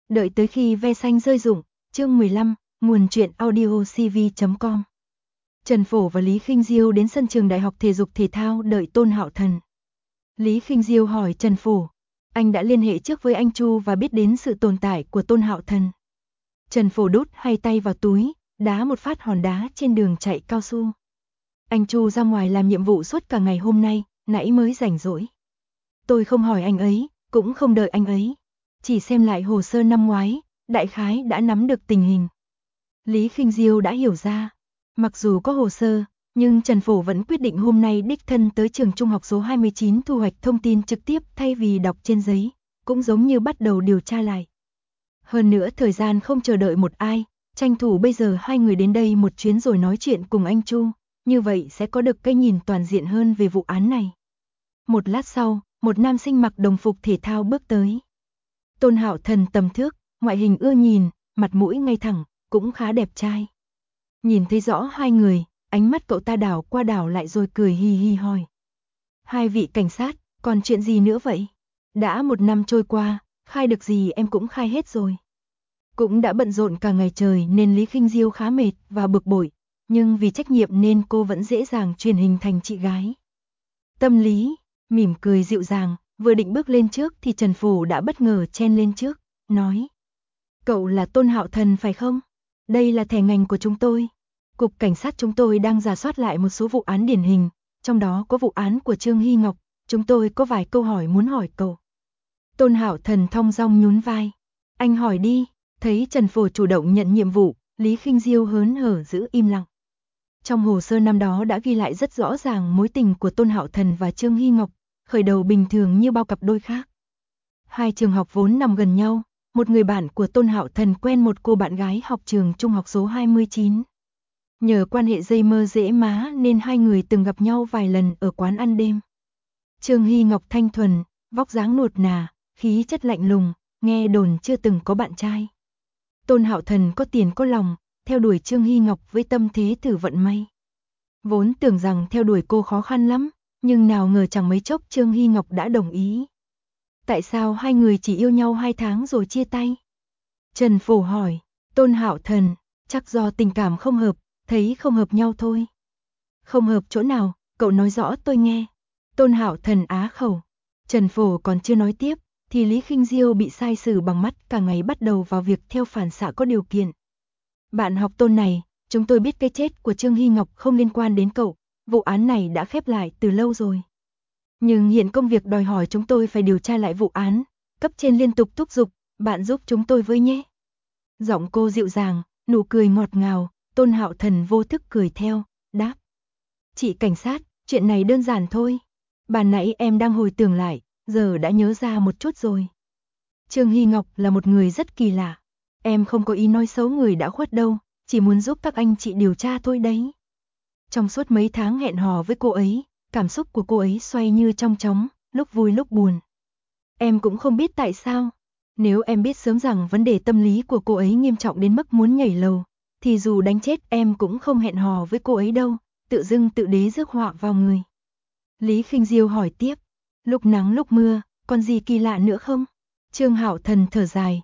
Đợi tới khi ve xanh rơi rụng, chương 15, nguồn truyện audio cv.com. Trần Phổ và Lý Khinh Diêu đến sân trường Đại học Thể dục Thể thao đợi Tôn Hạo Thần. Lý Khinh Diêu hỏi Trần Phổ, anh đã liên hệ trước với anh Chu và biết đến sự tồn tại của Tôn Hạo Thần. Trần Phổ đút hai tay vào túi, đá một phát hòn đá trên đường chạy cao su. Anh Chu ra ngoài làm nhiệm vụ suốt cả ngày hôm nay, nãy mới rảnh rỗi. Tôi không hỏi anh ấy, cũng không đợi anh ấy. Chỉ xem lại hồ sơ năm ngoái, đại khái đã nắm được tình hình. Lý Khinh Diêu đã hiểu ra, mặc dù có hồ sơ, nhưng Trần Phổ vẫn quyết định hôm nay đích thân tới trường trung học số 29 thu hoạch thông tin trực tiếp thay vì đọc trên giấy, cũng giống như bắt đầu điều tra lại. Hơn nữa thời gian không chờ đợi một ai, tranh thủ bây giờ hai người đến đây một chuyến rồi nói chuyện cùng anh Chu, như vậy sẽ có được cái nhìn toàn diện hơn về vụ án này. Một lát sau, một nam sinh mặc đồng phục thể thao bước tới. Tôn Hạo Thần tầm thước, ngoại hình ưa nhìn, mặt mũi ngay thẳng, cũng khá đẹp trai. Nhìn thấy rõ hai người, ánh mắt cậu ta đảo qua đảo lại rồi cười hi hi hỏi. Hai vị cảnh sát, còn chuyện gì nữa vậy? Đã một năm trôi qua, khai được gì em cũng khai hết rồi. Cũng đã bận rộn cả ngày trời nên Lý Khinh Diêu khá mệt và bực bội, nhưng vì trách nhiệm nên cô vẫn dễ dàng truyền hình thành chị gái. Tâm Lý, mỉm cười dịu dàng, vừa định bước lên trước thì Trần Phổ đã bất ngờ chen lên trước, nói. Cậu là Tôn Hạo Thần phải không? Đây là thẻ ngành của chúng tôi. Cục cảnh sát chúng tôi đang rà soát lại một số vụ án điển hình, trong đó có vụ án của Trương Hy Ngọc, chúng tôi có vài câu hỏi muốn hỏi cậu. Tôn Hạo Thần thong dong nhún vai. Anh hỏi đi, thấy Trần Phổ chủ động nhận nhiệm vụ, Lý Khinh Diêu hớn hở giữ im lặng. Trong hồ sơ năm đó đã ghi lại rất rõ ràng mối tình của Tôn Hạo Thần và Trương Hy Ngọc, khởi đầu bình thường như bao cặp đôi khác. Hai trường học vốn nằm gần nhau, một người bạn của Tôn Hạo Thần quen một cô bạn gái học trường trung học số 29. Nhờ quan hệ dây mơ dễ má nên hai người từng gặp nhau vài lần ở quán ăn đêm. Trương Hy Ngọc thanh thuần, vóc dáng nuột nà, khí chất lạnh lùng, nghe đồn chưa từng có bạn trai. Tôn Hạo Thần có tiền có lòng, theo đuổi Trương Hy Ngọc với tâm thế thử vận may. Vốn tưởng rằng theo đuổi cô khó khăn lắm, nhưng nào ngờ chẳng mấy chốc Trương Hy Ngọc đã đồng ý. Tại sao hai người chỉ yêu nhau 2 tháng rồi chia tay? Trần Phổ hỏi. Tôn Hạo Thần, chắc do tình cảm không hợp, thấy không hợp nhau thôi. Không hợp chỗ nào, cậu nói rõ tôi nghe. Tôn Hạo Thần á khẩu. Trần Phổ còn chưa nói tiếp, thì Lý Khinh Diêu bị sai xử bằng mắt cả ngày bắt đầu vào việc theo phản xạ có điều kiện. Bạn học Tôn này, chúng tôi biết cái chết của Trương Hy Ngọc không liên quan đến cậu, vụ án này đã khép lại từ lâu rồi. Nhưng hiện công việc đòi hỏi chúng tôi phải điều tra lại vụ án, cấp trên liên tục thúc giục, bạn giúp chúng tôi với nhé. Giọng cô dịu dàng, nụ cười ngọt ngào, Tôn Hạo Thần vô thức cười theo, đáp. Chị cảnh sát, chuyện này đơn giản thôi. Ban nãy em đang hồi tưởng lại, giờ đã nhớ ra một chút rồi. Trương Hy Ngọc là một người rất kỳ lạ. Em không có ý nói xấu người đã khuất đâu, chỉ muốn giúp các anh chị điều tra thôi đấy. Trong suốt mấy tháng hẹn hò với cô ấy, cảm xúc của cô ấy xoay như trong chóng, lúc vui lúc buồn. Em cũng không biết tại sao. Nếu em biết sớm rằng vấn đề tâm lý của cô ấy nghiêm trọng đến mức muốn nhảy lầu, thì dù đánh chết em cũng không hẹn hò với cô ấy đâu, tự dưng tự đế rước họa vào người. Lý Khinh Diêu hỏi tiếp, lúc nắng lúc mưa, còn gì kỳ lạ nữa không? Trương Hạo Thần thở dài,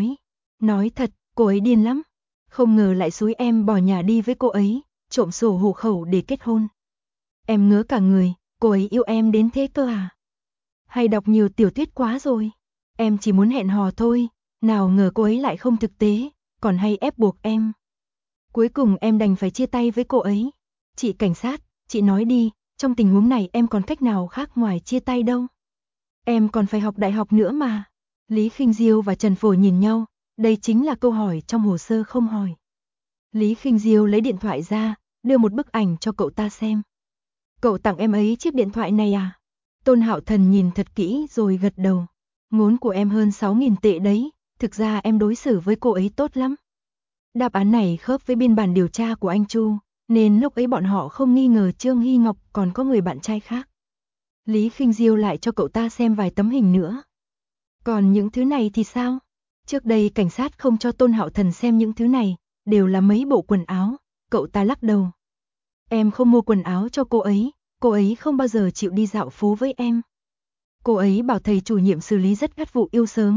nói thật, cô ấy điên lắm. Không ngờ lại xúi em bỏ nhà đi với cô ấy, trộm sổ hộ khẩu để kết hôn. Em ngớ cả người, cô ấy yêu em đến thế cơ à? Hay đọc nhiều tiểu thuyết quá rồi? Em chỉ muốn hẹn hò thôi, nào ngờ cô ấy lại không thực tế, còn hay ép buộc em. Cuối cùng em đành phải chia tay với cô ấy. Chị cảnh sát, chị nói đi, trong tình huống này em còn cách nào khác ngoài chia tay đâu? Em còn phải học đại học nữa mà. Lý Khinh Diêu và Trần Phổ nhìn nhau, đây chính là câu hỏi trong hồ sơ không hỏi. Lý Khinh Diêu lấy điện thoại ra, đưa một bức ảnh cho cậu ta xem. Cậu tặng em ấy chiếc điện thoại này à? Tôn Hạo Thần nhìn thật kỹ rồi gật đầu. Ngốn của em hơn 6.000 tệ đấy, thực ra em đối xử với cô ấy tốt lắm. Đáp án này khớp với biên bản điều tra của anh Chu, nên lúc ấy bọn họ không nghi ngờ Trương Hy Ngọc còn có người bạn trai khác. Lý Khinh Diêu lại cho cậu ta xem vài tấm hình nữa. Còn những thứ này thì sao? Trước đây cảnh sát không cho Tôn Hạo Thần xem những thứ này, đều là mấy bộ quần áo, cậu ta lắc đầu. Em không mua quần áo cho cô ấy không bao giờ chịu đi dạo phố với em. Cô ấy bảo thầy chủ nhiệm xử lý rất gắt vụ yêu sớm,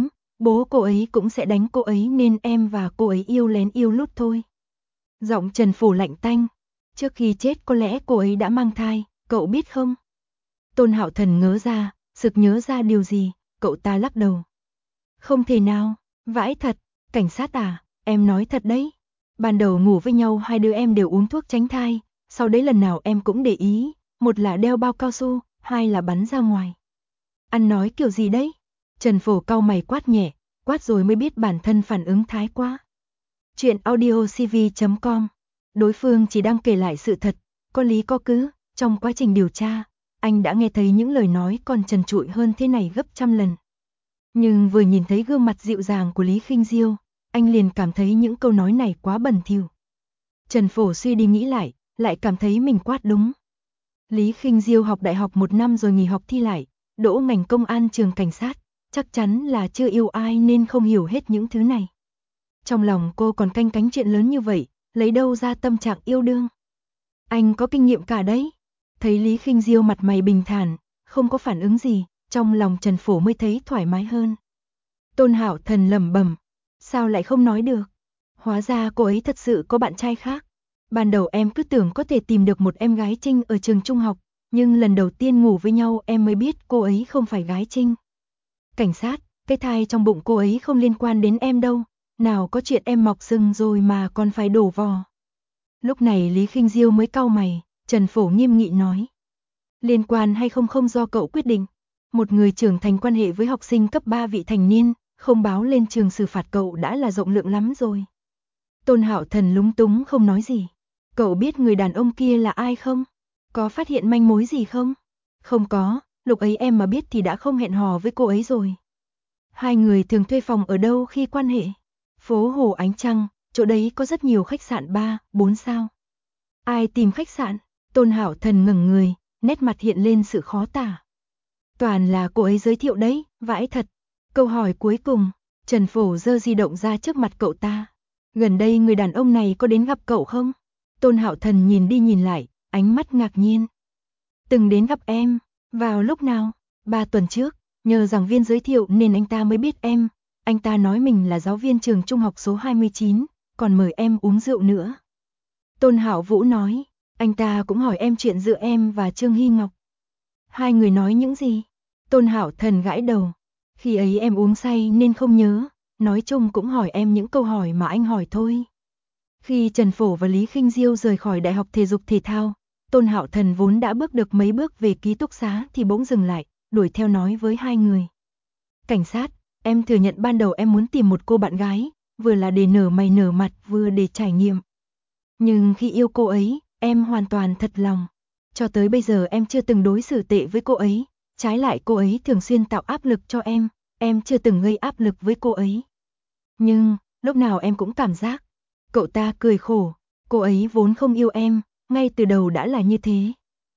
Bố cô ấy cũng sẽ đánh cô ấy nên em và cô ấy yêu lén yêu lút thôi. Giọng Trần Phổ lạnh tanh. Trước khi chết có lẽ cô ấy đã mang thai, cậu biết không? Tôn Hạo Thần ngớ ra, sực nhớ ra điều gì, cậu ta lắc đầu. Không thể nào, vãi thật, cảnh sát à, em nói thật đấy. Ban đầu ngủ với nhau hai đứa em đều uống thuốc tránh thai, sau đấy lần nào em cũng để ý, một là đeo bao cao su, hai là bắn ra ngoài. Ăn nói kiểu gì đấy? Trần Phổ cau mày quát nhẹ, quát rồi mới biết bản thân phản ứng thái quá. Chuyện audiocv.com. Đối phương chỉ đang kể lại sự thật, có lý có cứ, trong quá trình điều tra, anh đã nghe thấy những lời nói còn trần trụi hơn thế này gấp trăm lần. Nhưng vừa nhìn thấy gương mặt dịu dàng của Lý Khinh Diêu, anh liền cảm thấy những câu nói này quá bẩn thỉu. Trần Phổ suy đi nghĩ lại cảm thấy mình quát đúng. Lý Khinh Diêu học đại học 1 năm rồi nghỉ học thi lại, đỗ ngành công an trường cảnh sát, chắc chắn là chưa yêu ai nên không hiểu hết những thứ này. Trong lòng cô còn canh cánh chuyện lớn như vậy, lấy đâu ra tâm trạng yêu đương. Anh có kinh nghiệm cả đấy. Thấy Lý Khinh Diêu mặt mày bình thản, không có phản ứng gì, trong lòng Trần Phổ mới thấy thoải mái hơn. Tôn Hạo Thần lẩm bẩm, sao lại không nói được? Hóa ra cô ấy thật sự có bạn trai khác. Ban đầu em cứ tưởng có thể tìm được một em gái Trinh ở trường trung học, nhưng lần đầu tiên ngủ với nhau em mới biết cô ấy không phải gái Trinh. Cảnh sát, cái thai trong bụng cô ấy không liên quan đến em đâu, nào có chuyện em mọc sừng rồi mà còn phải đổ vò. Lúc này Lý Khinh Diêu mới cau mày, Trần Phổ nghiêm nghị nói. Liên quan hay không không do cậu quyết định. Một người trưởng thành quan hệ với học sinh cấp 3 vị thành niên, không báo lên trường xử phạt cậu đã là rộng lượng lắm rồi. Tôn Hạo Thần lúng túng không nói gì. Cậu biết người đàn ông kia là ai không? Có phát hiện manh mối gì không? Không có, lúc ấy em mà biết thì đã không hẹn hò với cô ấy rồi. Hai người thường thuê phòng ở đâu khi quan hệ? Phố Hồ Ánh Trăng, chỗ đấy có rất nhiều khách sạn 3, 4 sao. Ai tìm khách sạn? Tôn Hạo Thần ngẩng người, nét mặt hiện lên sự khó tả. Toàn là cô ấy giới thiệu đấy, vãi thật. Câu hỏi cuối cùng, Trần Phổ giơ di động ra trước mặt cậu ta. Gần đây người đàn ông này có đến gặp cậu không? Tôn Hạo Thần nhìn đi nhìn lại, ánh mắt ngạc nhiên. Từng đến gặp em, vào lúc nào? 3 tuần trước, nhờ giảng viên giới thiệu nên anh ta mới biết em. Anh ta nói mình là giáo viên trường trung học số 29, còn mời em uống rượu nữa. Tôn Hạo Vũ nói, anh ta cũng hỏi em chuyện giữa em và Trương Hy Ngọc. Hai người nói những gì? Tôn Hạo Thần gãi đầu. Khi ấy em uống say nên không nhớ, nói chung cũng hỏi em những câu hỏi mà anh hỏi thôi. Khi Trần Phổ và Lý Khinh Diêu rời khỏi Đại học Thể dục Thể thao, Tôn Hạo Thần vốn đã bước được mấy bước về ký túc xá thì bỗng dừng lại, đuổi theo nói với hai người. Cảnh sát, em thừa nhận ban đầu em muốn tìm một cô bạn gái, vừa là để nở mày nở mặt vừa để trải nghiệm. Nhưng khi yêu cô ấy, em hoàn toàn thật lòng. Cho tới bây giờ em chưa từng đối xử tệ với cô ấy, trái lại cô ấy thường xuyên tạo áp lực cho em chưa từng gây áp lực với cô ấy. Nhưng, lúc nào em cũng cảm giác. Cậu ta cười khổ, cô ấy vốn không yêu em, ngay từ đầu đã là như thế.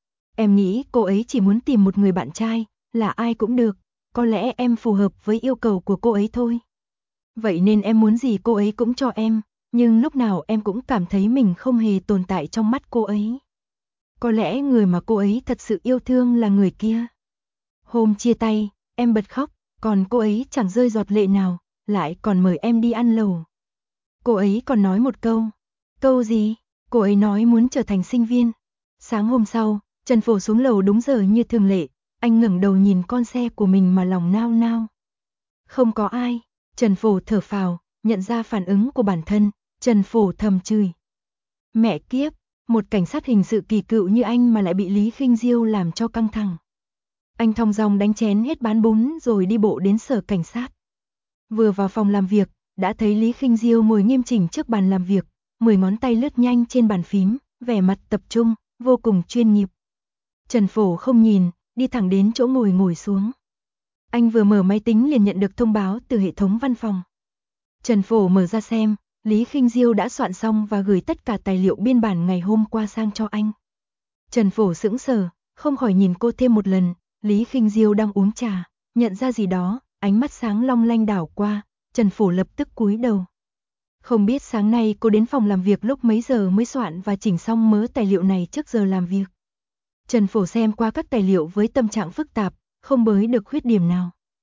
Em nghĩ cô ấy chỉ muốn tìm một người bạn trai, là ai cũng được, có lẽ em phù hợp với yêu cầu của cô ấy thôi. Vậy nên em muốn gì cô ấy cũng cho em, nhưng lúc nào em cũng cảm thấy mình không hề tồn tại trong mắt cô ấy. Có lẽ người mà cô ấy thật sự yêu thương là người kia. Hôm chia tay, em bật khóc, còn cô ấy chẳng rơi giọt lệ nào, lại còn mời em đi ăn lẩu. Cô ấy còn nói một câu. Câu gì? Cô ấy nói muốn trở thành sinh viên. Sáng hôm sau, Trần Phổ xuống lầu đúng giờ như thường lệ, anh ngẩng đầu nhìn con xe của mình mà lòng nao nao. Không có ai. Trần Phổ thở phào, nhận ra phản ứng của bản thân, Trần Phổ thầm chửi. Mẹ kiếp, một cảnh sát hình sự kỳ cựu như anh mà lại bị Lý Khinh Diêu làm cho căng thẳng. Anh thong dong đánh chén hết bán bún rồi đi bộ đến sở cảnh sát. Vừa vào phòng làm việc, đã thấy Lý Khinh Diêu ngồi nghiêm chỉnh trước bàn làm việc, 10 ngón tay lướt nhanh trên bàn phím, vẻ mặt tập trung, vô cùng chuyên nghiệp. Trần Phổ không nhìn, đi thẳng đến chỗ ngồi xuống. Anh vừa mở máy tính liền nhận được thông báo từ hệ thống văn phòng. Trần Phổ mở ra xem, Lý Khinh Diêu đã soạn xong và gửi tất cả tài liệu biên bản ngày hôm qua sang cho anh. Trần Phổ sững sờ, không khỏi nhìn cô thêm một lần, Lý Khinh Diêu đang uống trà, nhận ra gì đó, ánh mắt sáng long lanh đảo qua, Trần Phổ lập tức cúi đầu. Không biết sáng nay cô đến phòng làm việc lúc mấy giờ mới soạn và chỉnh xong mớ tài liệu này trước giờ làm việc. Trần Phổ xem qua các tài liệu với tâm trạng phức tạp, không bới được khuyết điểm nào.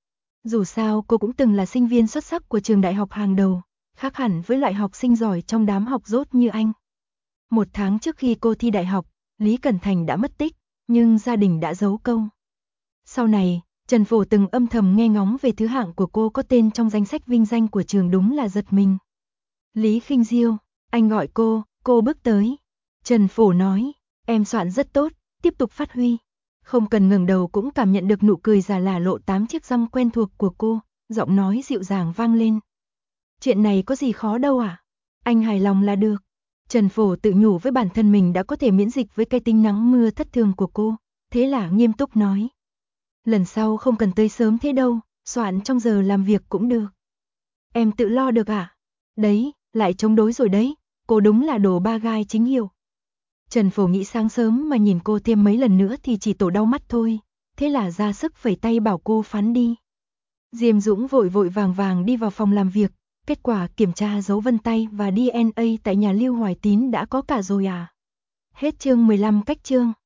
Dù sao cô cũng từng là sinh viên xuất sắc của trường đại học hàng đầu, khác hẳn với loại học sinh giỏi trong đám học dốt như anh. 1 tháng trước khi cô thi đại học, Lý Cẩn Thành đã mất tích, nhưng gia đình đã giấu câu. Sau này, Trần Phổ từng âm thầm nghe ngóng về thứ hạng của cô có tên trong danh sách vinh danh của trường, đúng là giật mình. Lý Khinh Diêu, anh gọi cô bước tới. Trần Phổ nói, em soạn rất tốt, tiếp tục phát huy. Không cần ngẩng đầu cũng cảm nhận được nụ cười già lả lộ 8 chiếc răng quen thuộc của cô, giọng nói dịu dàng vang lên. Chuyện này có gì khó đâu à? Anh hài lòng là được. Trần Phổ tự nhủ với bản thân mình đã có thể miễn dịch với cái tính nắng mưa thất thường của cô, thế là nghiêm túc nói. Lần sau không cần tới sớm thế đâu, soạn trong giờ làm việc cũng được. Em tự lo được à? Đấy, lại chống đối rồi đấy, cô đúng là đồ ba gai chính hiệu. Trần Phổ nghĩ sáng sớm mà nhìn cô thêm mấy lần nữa thì chỉ tổ đau mắt thôi, thế là ra sức phẩy tay bảo cô phán đi. Diêm Dũng vội vội vàng vàng đi vào phòng làm việc, kết quả kiểm tra dấu vân tay và DNA tại nhà Lưu Hoài Tín đã có cả rồi à. Hết chương 15 cách chương.